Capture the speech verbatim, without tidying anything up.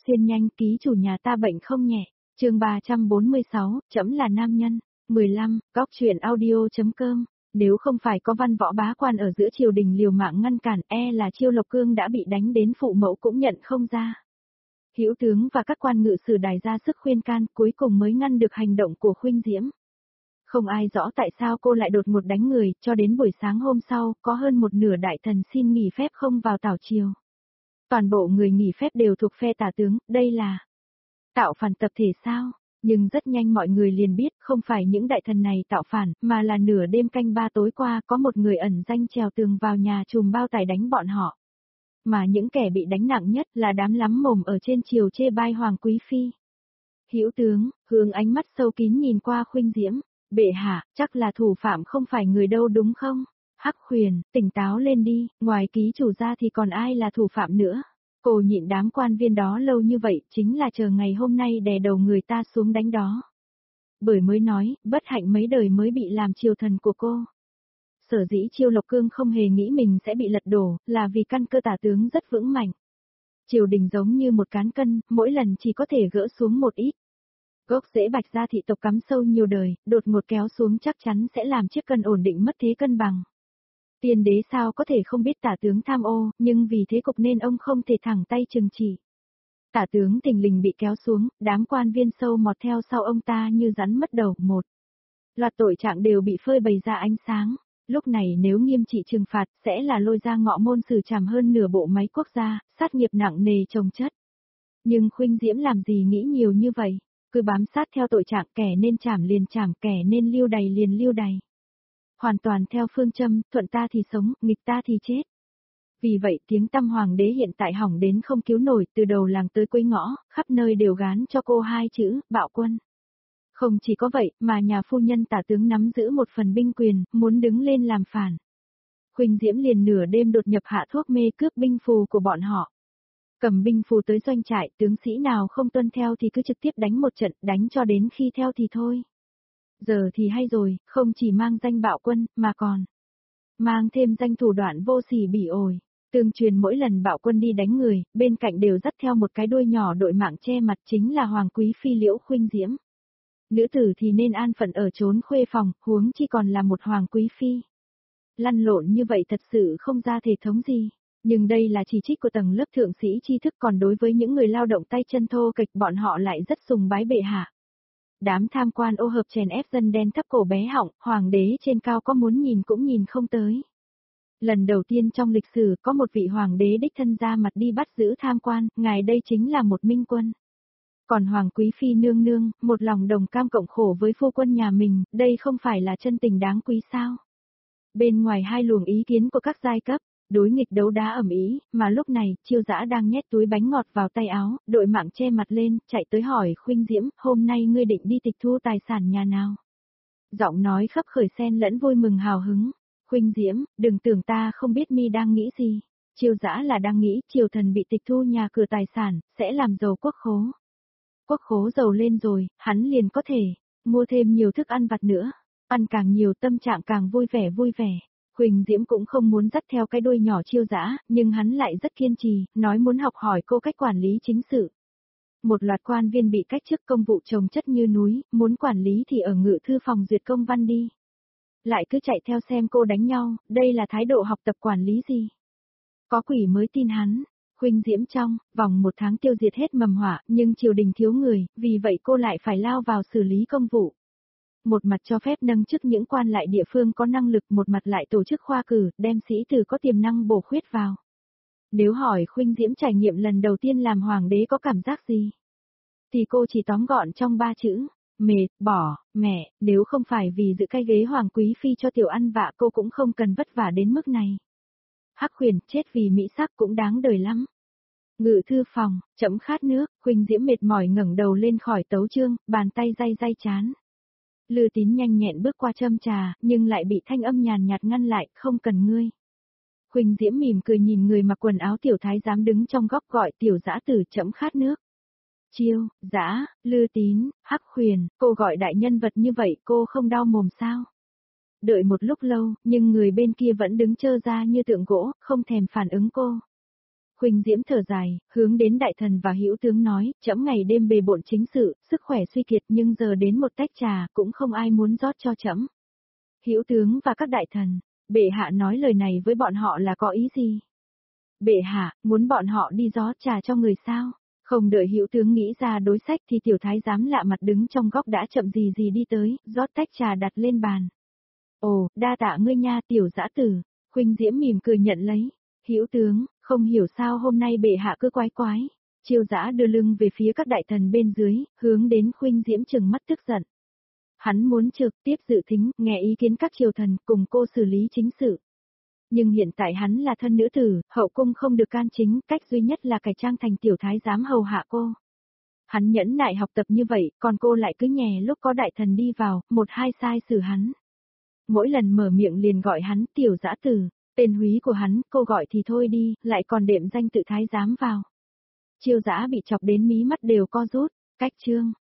Xuyên nhanh, ký chủ nhà ta bệnh không nhẹ. Chương ba trăm bốn mươi sáu, trẫm là nam nhân. mười lăm, góc truyện audio.com. Nếu không phải có văn võ bá quan ở giữa triều đình liều mạng ngăn cản, e là Chiêu Lộc Cương đã bị đánh đến phụ mẫu cũng nhận không ra. Hữu tướng và các quan ngự sử đài ra sức khuyên can, cuối cùng mới ngăn được hành động của Khuynh Diễm. Không ai rõ tại sao cô lại đột ngột đánh người, cho đến buổi sáng hôm sau, có hơn một nửa đại thần xin nghỉ phép không vào tảo triều. Toàn bộ người nghỉ phép đều thuộc phe Tả tướng, đây là tạo phản tập thể sao? Nhưng rất nhanh mọi người liền biết, không phải những đại thần này tạo phản, mà là nửa đêm canh ba tối qua có một người ẩn danh trèo tường vào nhà trùm bao tải đánh bọn họ. Mà những kẻ bị đánh nặng nhất là đám lắm mồm ở trên triều chê bai Hoàng Quý Phi. Hữu tướng, hướng ánh mắt sâu kín nhìn qua Khuynh Diễm, bệ hạ, chắc là thủ phạm không phải người đâu đúng không? Hắc Huyền, tỉnh táo lên đi, ngoài ký chủ ra thì còn ai là thủ phạm nữa? Cô nhịn đám quan viên đó lâu như vậy, chính là chờ ngày hôm nay đè đầu người ta xuống đánh đó. Bởi mới nói, bất hạnh mấy đời mới bị làm triều thần của cô. Sở dĩ Chiêu Lộc Cương không hề nghĩ mình sẽ bị lật đổ, là vì căn cơ Tả tướng rất vững mạnh. Triều đình giống như một cán cân, mỗi lần chỉ có thể gỡ xuống một ít. Gốc rễ Bạch gia thị tộc cắm sâu nhiều đời, đột ngột kéo xuống chắc chắn sẽ làm chiếc cân ổn định mất thế cân bằng. Tiên đế sao có thể không biết Tả tướng tham ô, nhưng vì thế cục nên ông không thể thẳng tay trừng trị. Tả tướng thình lình bị kéo xuống, đám quan viên sâu mọt theo sau ông ta như rắn mất đầu. Một loạt tội trạng đều bị phơi bày ra ánh sáng. Lúc này nếu nghiêm trị trừng phạt sẽ là lôi ra ngọ môn xử trảm hơn nửa bộ máy quốc gia, sát nghiệp nặng nề chồng chất. Nhưng Khuynh Diễm làm gì nghĩ nhiều như vậy, cứ bám sát theo tội trạng, kẻ nên trảm liền trảm, kẻ nên lưu đày liền lưu đày. Hoàn toàn theo phương châm, thuận ta thì sống, nghịch ta thì chết. Vì vậy tiếng tăm hoàng đế hiện tại hỏng đến không cứu nổi, từ đầu làng tới cuối ngõ, khắp nơi đều gán cho cô hai chữ, bạo quân. Không chỉ có vậy, mà nhà phu nhân Tả tướng nắm giữ một phần binh quyền, muốn đứng lên làm phản. Khuynh Diễm liền nửa đêm đột nhập hạ thuốc mê cướp binh phù của bọn họ. Cầm binh phù tới doanh trại, tướng sĩ nào không tuân theo thì cứ trực tiếp đánh một trận, đánh cho đến khi theo thì thôi. Giờ thì hay rồi, không chỉ mang danh bạo quân, mà còn mang thêm danh thủ đoạn vô sỉ bỉ ổi. Tương truyền mỗi lần bạo quân đi đánh người, bên cạnh đều dắt theo một cái đuôi nhỏ đội mạng che mặt, chính là Hoàng Quý Phi Liễu Khuynh Diễm. Nữ tử thì nên an phận ở trốn khuê phòng, huống chi còn là một Hoàng Quý Phi. Lăn lộn như vậy thật sự không ra thể thống gì. Nhưng đây là chỉ trích của tầng lớp thượng sĩ tri thức, còn đối với những người lao động tay chân thô kệch bọn họ lại rất sùng bái bệ hạ. Đám tham quan ô hợp chèn ép dân đen thấp cổ bé họng, hoàng đế trên cao có muốn nhìn cũng nhìn không tới. Lần đầu tiên trong lịch sử có một vị hoàng đế đích thân ra mặt đi bắt giữ tham quan, ngài đây chính là một minh quân. Còn Hoàng Quý Phi nương nương, một lòng đồng cam cộng khổ với phu quân nhà mình, đây không phải là chân tình đáng quý sao? Bên ngoài hai luồng ý kiến của các giai cấp, đối nghịch đấu đá ầm ĩ, mà lúc này, Chiêu Dã đang nhét túi bánh ngọt vào tay áo, đội mạng che mặt lên, chạy tới hỏi Khuynh Diễm, hôm nay ngươi định đi tịch thu tài sản nhà nào? Giọng nói khấp khởi xen lẫn vui mừng hào hứng. Khuynh Diễm, đừng tưởng ta không biết mi đang nghĩ gì. Chiêu Dã là đang nghĩ, triều thần bị tịch thu nhà cửa tài sản, sẽ làm giàu quốc khố. Quốc khố giàu lên rồi, hắn liền có thể mua thêm nhiều thức ăn vặt nữa, ăn càng nhiều tâm trạng càng vui vẻ vui vẻ. Khuynh Diễm cũng không muốn dắt theo cái đuôi nhỏ Chiêu Dã, nhưng hắn lại rất kiên trì, nói muốn học hỏi cô cách quản lý chính sự. Một loạt quan viên bị cách chức công vụ chồng chất như núi, muốn quản lý thì ở ngự thư phòng duyệt công văn đi. Lại cứ chạy theo xem cô đánh nhau, đây là thái độ học tập quản lý gì? Có quỷ mới tin hắn. Khuynh Diễm trong vòng một tháng tiêu diệt hết mầm họa, nhưng triều đình thiếu người, vì vậy cô lại phải lao vào xử lý công vụ. Một mặt cho phép nâng chức những quan lại địa phương có năng lực, một mặt lại tổ chức khoa cử, đem sĩ tử có tiềm năng bổ khuyết vào. Nếu hỏi Khuynh Diễm trải nghiệm lần đầu tiên làm hoàng đế có cảm giác gì? Thì cô chỉ tóm gọn trong ba chữ, mệt, bỏ, mẹ, nếu không phải vì giữ cái ghế Hoàng Quý Phi cho tiểu ăn vạ cô cũng không cần vất vả đến mức này. Hắc Huyền, chết vì mỹ sắc cũng đáng đời lắm. Ngự thư phòng, chậm khát nước, Khuynh Diễm mệt mỏi ngẩng đầu lên khỏi tấu chương, bàn tay day day chán. Lư Tín nhanh nhẹn bước qua châm trà, nhưng lại bị thanh âm nhàn nhạt ngăn lại, không cần ngươi. Khuynh Diễm mỉm cười nhìn người mặc quần áo tiểu thái giám đứng trong góc gọi tiểu dã tử chậm khát nước. Chiêu, Dã, Lư Tín, Hắc Huyền, cô gọi đại nhân vật như vậy cô không đau mồm sao? Đợi một lúc lâu, nhưng người bên kia vẫn đứng trơ ra như tượng gỗ, không thèm phản ứng cô. Khuynh Diễm thở dài, hướng đến đại thần và hữu tướng nói, trẫm ngày đêm bề bộn chính sự, sức khỏe suy kiệt nhưng giờ đến một tách trà cũng không ai muốn rót cho trẫm. Hữu tướng và các đại thần, bệ hạ nói lời này với bọn họ là có ý gì? Bệ hạ, muốn bọn họ đi rót trà cho người sao? Không đợi hữu tướng nghĩ ra đối sách thì tiểu thái giám lạ mặt đứng trong góc đã chậm gì gì đi tới, rót tách trà đặt lên bàn. Ồ, đa tạ ngươi nha tiểu dã tử, Khuynh Diễm mỉm cười nhận lấy. Hữu tướng, không hiểu sao hôm nay bệ hạ cứ quái quái. Chiêu Dã đưa lưng về phía các đại thần bên dưới, hướng đến Khuynh Diễm trừng mắt tức giận. Hắn muốn trực tiếp dự thính, nghe ý kiến các triều thần, cùng cô xử lý chính sự. Nhưng hiện tại hắn là thân nữ tử, hậu cung không được can chính, cách duy nhất là cải trang thành tiểu thái giám hầu hạ cô. Hắn nhẫn nại học tập như vậy, còn cô lại cứ nhè lúc có đại thần đi vào, một hai sai xử hắn. Mỗi lần mở miệng liền gọi hắn tiểu dã tử, tên húy của hắn, cô gọi thì thôi đi, lại còn đệm danh tự thái giám vào. Chiêu Dã bị chọc đến mí mắt đều co rút, cách trương.